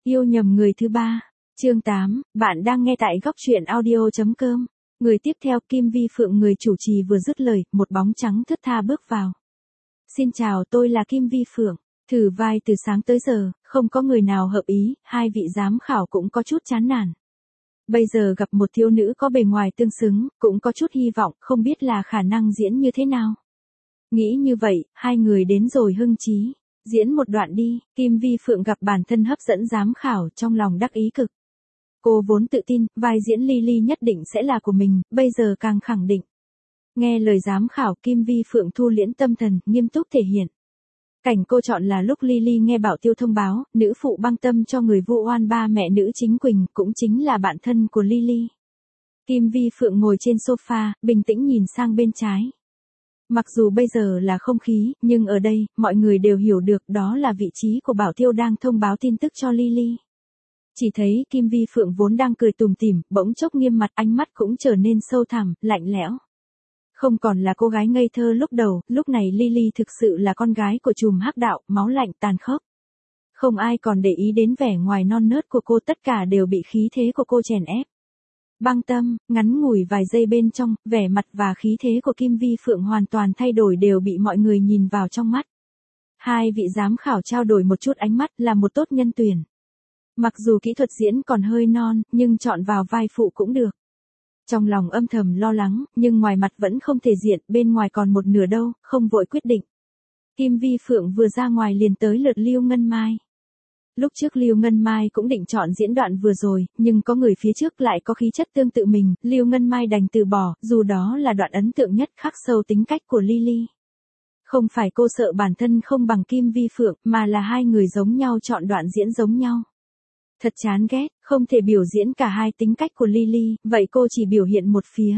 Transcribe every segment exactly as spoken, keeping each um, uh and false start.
Yêu nhầm người thứ ba. Chương tám, bạn đang nghe tại góc truyện audio chấm com. Người tiếp theo Kim Vi Phượng, người chủ trì vừa dứt lời, một bóng trắng thướt tha bước vào. Xin chào, tôi là Kim Vi Phượng. Thử vai từ sáng tới giờ, không có người nào hợp ý, hai vị giám khảo cũng có chút chán nản. Bây giờ gặp một thiếu nữ có bề ngoài tương xứng, cũng có chút hy vọng, không biết là khả năng diễn như thế nào. Nghĩ như vậy, hai người đến rồi hưng chí. Diễn một đoạn đi. Kim Vi Phượng gặp bản thân hấp dẫn giám khảo, trong lòng đắc ý cực. Cô vốn tự tin, vai diễn Lily nhất định sẽ là của mình, bây giờ càng khẳng định. Nghe lời giám khảo, Kim Vi Phượng thu liễm tâm thần, nghiêm túc thể hiện. Cảnh cô chọn là lúc Lily nghe Bảo Tiêu thông báo, nữ phụ băng tâm cho người vu oan ba mẹ nữ chính Quỳnh, cũng chính là bạn thân của Lily. Kim Vi Phượng ngồi trên sofa, bình tĩnh nhìn sang bên trái. Mặc dù bây giờ là không khí, nhưng ở đây, mọi người đều hiểu được đó là vị trí của Bảo Tiêu đang thông báo tin tức cho Lily. Chỉ thấy Kim Vi Phượng vốn đang cười tủm tỉm, bỗng chốc nghiêm mặt, ánh mắt cũng trở nên sâu thẳm, lạnh lẽo. Không còn là cô gái ngây thơ lúc đầu, lúc này Lily thực sự là con gái của trùm hắc đạo, máu lạnh tàn khốc. Không ai còn để ý đến vẻ ngoài non nớt của cô, tất cả đều bị khí thế của cô chèn ép. Băng tâm, ngắn ngủi vài giây bên trong, vẻ mặt và khí thế của Kim Vi Phượng hoàn toàn thay đổi, đều bị mọi người nhìn vào trong mắt. Hai vị giám khảo trao đổi một chút ánh mắt, là một tốt nhân tuyển. Mặc dù kỹ thuật diễn còn hơi non, nhưng chọn vào vai phụ cũng được. Trong lòng âm thầm lo lắng, nhưng ngoài mặt vẫn không thể diện, bên ngoài còn một nửa đâu, không vội quyết định. Kim Vi Phượng vừa ra ngoài liền tới lượt Lưu Ngân Mai. Lúc trước Lưu Ngân Mai cũng định chọn diễn đoạn vừa rồi, nhưng có người phía trước lại có khí chất tương tự mình, Lưu Ngân Mai đành từ bỏ, dù đó là đoạn ấn tượng nhất khắc sâu tính cách của Lily. Không phải cô sợ bản thân không bằng Kim Vi Phượng, mà là hai người giống nhau chọn đoạn diễn giống nhau. Thật chán ghét, không thể biểu diễn cả hai tính cách của Lily, vậy cô chỉ biểu hiện một phía.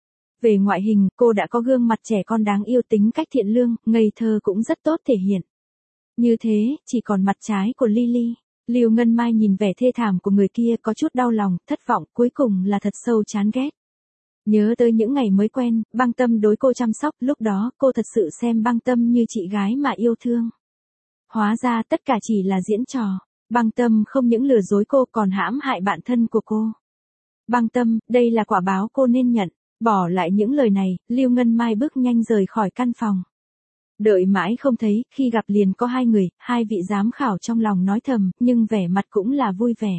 Về ngoại hình, cô đã có gương mặt trẻ con đáng yêu, tính cách thiện lương, ngây thơ cũng rất tốt thể hiện. Như thế, chỉ còn mặt trái của Lily. Lưu Ngân Mai nhìn vẻ thê thảm của người kia có chút đau lòng, thất vọng, cuối cùng là thật sâu chán ghét. Nhớ tới những ngày mới quen, băng tâm đối cô chăm sóc, lúc đó cô thật sự xem băng tâm như chị gái mà yêu thương. Hóa ra tất cả chỉ là diễn trò. Băng tâm không những lừa dối cô còn hãm hại bạn thân của cô. Băng tâm, đây là quả báo cô nên nhận. Bỏ lại những lời này, Lưu Ngân Mai bước nhanh rời khỏi căn phòng. Đợi mãi không thấy, khi gặp liền có hai người, hai vị giám khảo trong lòng nói thầm, nhưng vẻ mặt cũng là vui vẻ.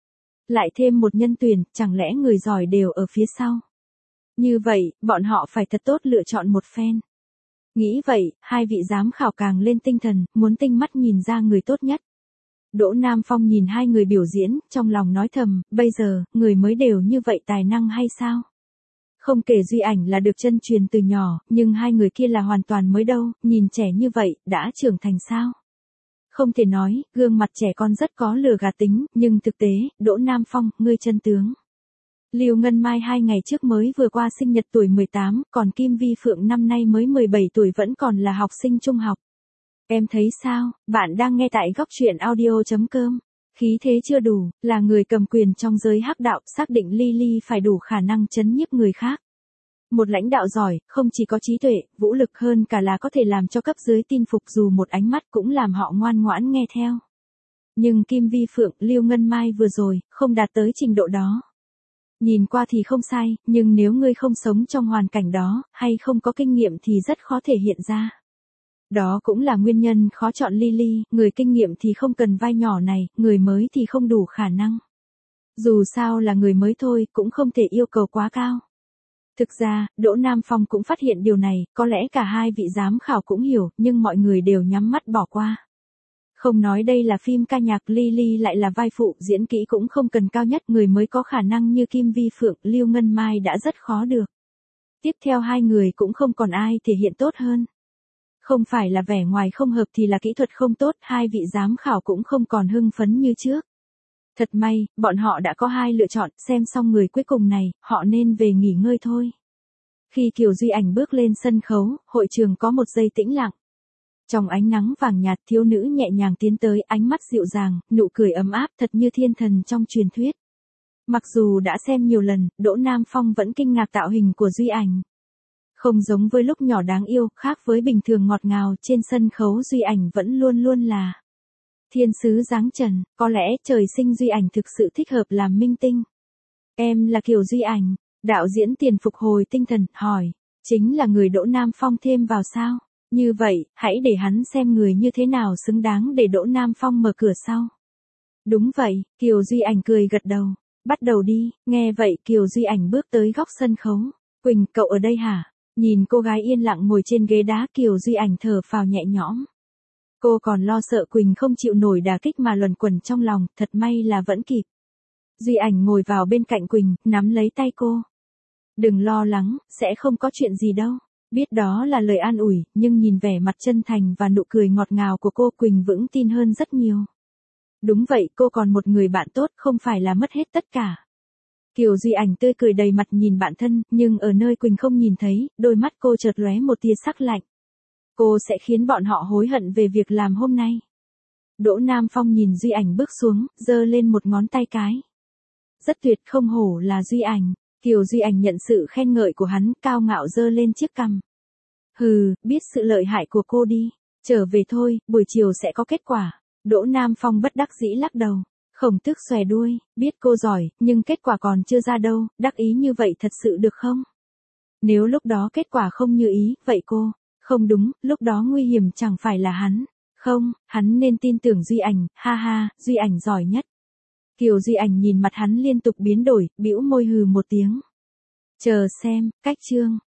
Lại thêm một nhân tuyển, chẳng lẽ người giỏi đều ở phía sau. Như vậy, bọn họ phải thật tốt lựa chọn một phen. Nghĩ vậy, hai vị giám khảo càng lên tinh thần, muốn tinh mắt nhìn ra người tốt nhất. Đỗ Nam Phong nhìn hai người biểu diễn, trong lòng nói thầm, bây giờ, người mới đều như vậy tài năng hay sao? Không kể Duy Ảnh là được chân truyền từ nhỏ, nhưng hai người kia là hoàn toàn mới đâu, nhìn trẻ như vậy, đã trưởng thành sao? Không thể nói, gương mặt trẻ con rất có lừa gạt tính, nhưng thực tế, Đỗ Nam Phong, ngươi chân tướng. Lưu Ngân Mai hai ngày trước mới vừa qua sinh nhật tuổi mười tám, còn Kim Vi Phượng năm nay mới mười bảy tuổi, vẫn còn là học sinh trung học. Em thấy sao, bạn đang nghe tại góc truyện audio chấm com. Khí thế chưa đủ, là người cầm quyền trong giới hắc đạo, xác định Lily phải đủ khả năng chấn nhiếp người khác. Một lãnh đạo giỏi, không chỉ có trí tuệ, vũ lực, hơn cả là có thể làm cho cấp dưới tin phục, dù một ánh mắt cũng làm họ ngoan ngoãn nghe theo. Nhưng Kim Vi Phượng, Lưu Ngân Mai vừa rồi, không đạt tới trình độ đó. Nhìn qua thì không sai, nhưng nếu ngươi không sống trong hoàn cảnh đó, hay không có kinh nghiệm thì rất khó thể hiện ra. Đó cũng là nguyên nhân khó chọn Lily, người kinh nghiệm thì không cần vai nhỏ này, người mới thì không đủ khả năng. Dù sao là người mới thôi, cũng không thể yêu cầu quá cao. Thực ra, Đỗ Nam Phong cũng phát hiện điều này, có lẽ cả hai vị giám khảo cũng hiểu, nhưng mọi người đều nhắm mắt bỏ qua. Không nói đây là phim ca nhạc, Lily lại là vai phụ, diễn kỹ cũng không cần cao nhất, người mới có khả năng như Kim Vi Phượng, Lưu Ngân Mai đã rất khó được. Tiếp theo hai người cũng không còn ai thể hiện tốt hơn. Không phải là vẻ ngoài không hợp thì là kỹ thuật không tốt, hai vị giám khảo cũng không còn hưng phấn như trước. Thật may, bọn họ đã có hai lựa chọn, xem xong người cuối cùng này, họ nên về nghỉ ngơi thôi. Khi Kiều Duy Ảnh bước lên sân khấu, hội trường có một giây tĩnh lặng. Trong ánh nắng vàng nhạt, thiếu nữ nhẹ nhàng tiến tới, ánh mắt dịu dàng, nụ cười ấm áp, thật như thiên thần trong truyền thuyết. Mặc dù đã xem nhiều lần, Đỗ Nam Phong vẫn kinh ngạc tạo hình của Duy Ảnh. Không giống với lúc nhỏ đáng yêu, khác với bình thường ngọt ngào, trên sân khấu Duy Ảnh vẫn luôn luôn là Thiên sứ dáng trần, có lẽ trời sinh Duy Ảnh thực sự thích hợp làm minh tinh. Em là Kiều Duy Ảnh, đạo diễn Tiền phục hồi tinh thần, hỏi, chính là người Đỗ Nam Phong thêm vào sao? Như vậy, hãy để hắn xem người như thế nào xứng đáng để Đỗ Nam Phong mở cửa sau. Đúng vậy, Kiều Duy Ảnh cười gật đầu. Bắt đầu đi, nghe vậy Kiều Duy Ảnh bước tới góc sân khấu. Quỳnh, cậu ở đây hả? Nhìn cô gái yên lặng ngồi trên ghế đá, Kiều Duy Ảnh thở phào nhẹ nhõm. Cô còn lo sợ Quỳnh không chịu nổi đả kích mà luẩn quẩn trong lòng, thật may là vẫn kịp. Duy Ảnh ngồi vào bên cạnh Quỳnh, nắm lấy tay cô. Đừng lo lắng, sẽ không có chuyện gì đâu. Biết đó là lời an ủi, nhưng nhìn vẻ mặt chân thành và nụ cười ngọt ngào của cô, Quỳnh vững tin hơn rất nhiều. Đúng vậy, cô còn một người bạn tốt, không phải là mất hết tất cả. Kiều Duy Ảnh tươi cười đầy mặt nhìn bạn thân, nhưng ở nơi Quỳnh không nhìn thấy, đôi mắt cô chợt lóe một tia sắc lạnh. Cô sẽ khiến bọn họ hối hận về việc làm hôm nay. Đỗ Nam Phong nhìn Duy Ảnh bước xuống, giơ lên một ngón tay cái. Rất tuyệt, không hổ là Duy Ảnh. Kiều Duy Ảnh nhận sự khen ngợi của hắn, cao ngạo giơ lên chiếc cằm. Hừ, biết sự lợi hại của cô đi. Trở về thôi, buổi chiều sẽ có kết quả. Đỗ Nam Phong bất đắc dĩ lắc đầu. Khổng Tước xòe đuôi, biết cô giỏi, nhưng kết quả còn chưa ra đâu, đắc ý như vậy thật sự được không? Nếu lúc đó kết quả không như ý, vậy cô, không đúng, lúc đó nguy hiểm chẳng phải là hắn. Không, hắn nên tin tưởng Duy Ảnh, ha ha, Duy Ảnh giỏi nhất. Kiều Duy Ảnh nhìn mặt hắn liên tục biến đổi, bĩu môi hừ một tiếng. Chờ xem, cách chương.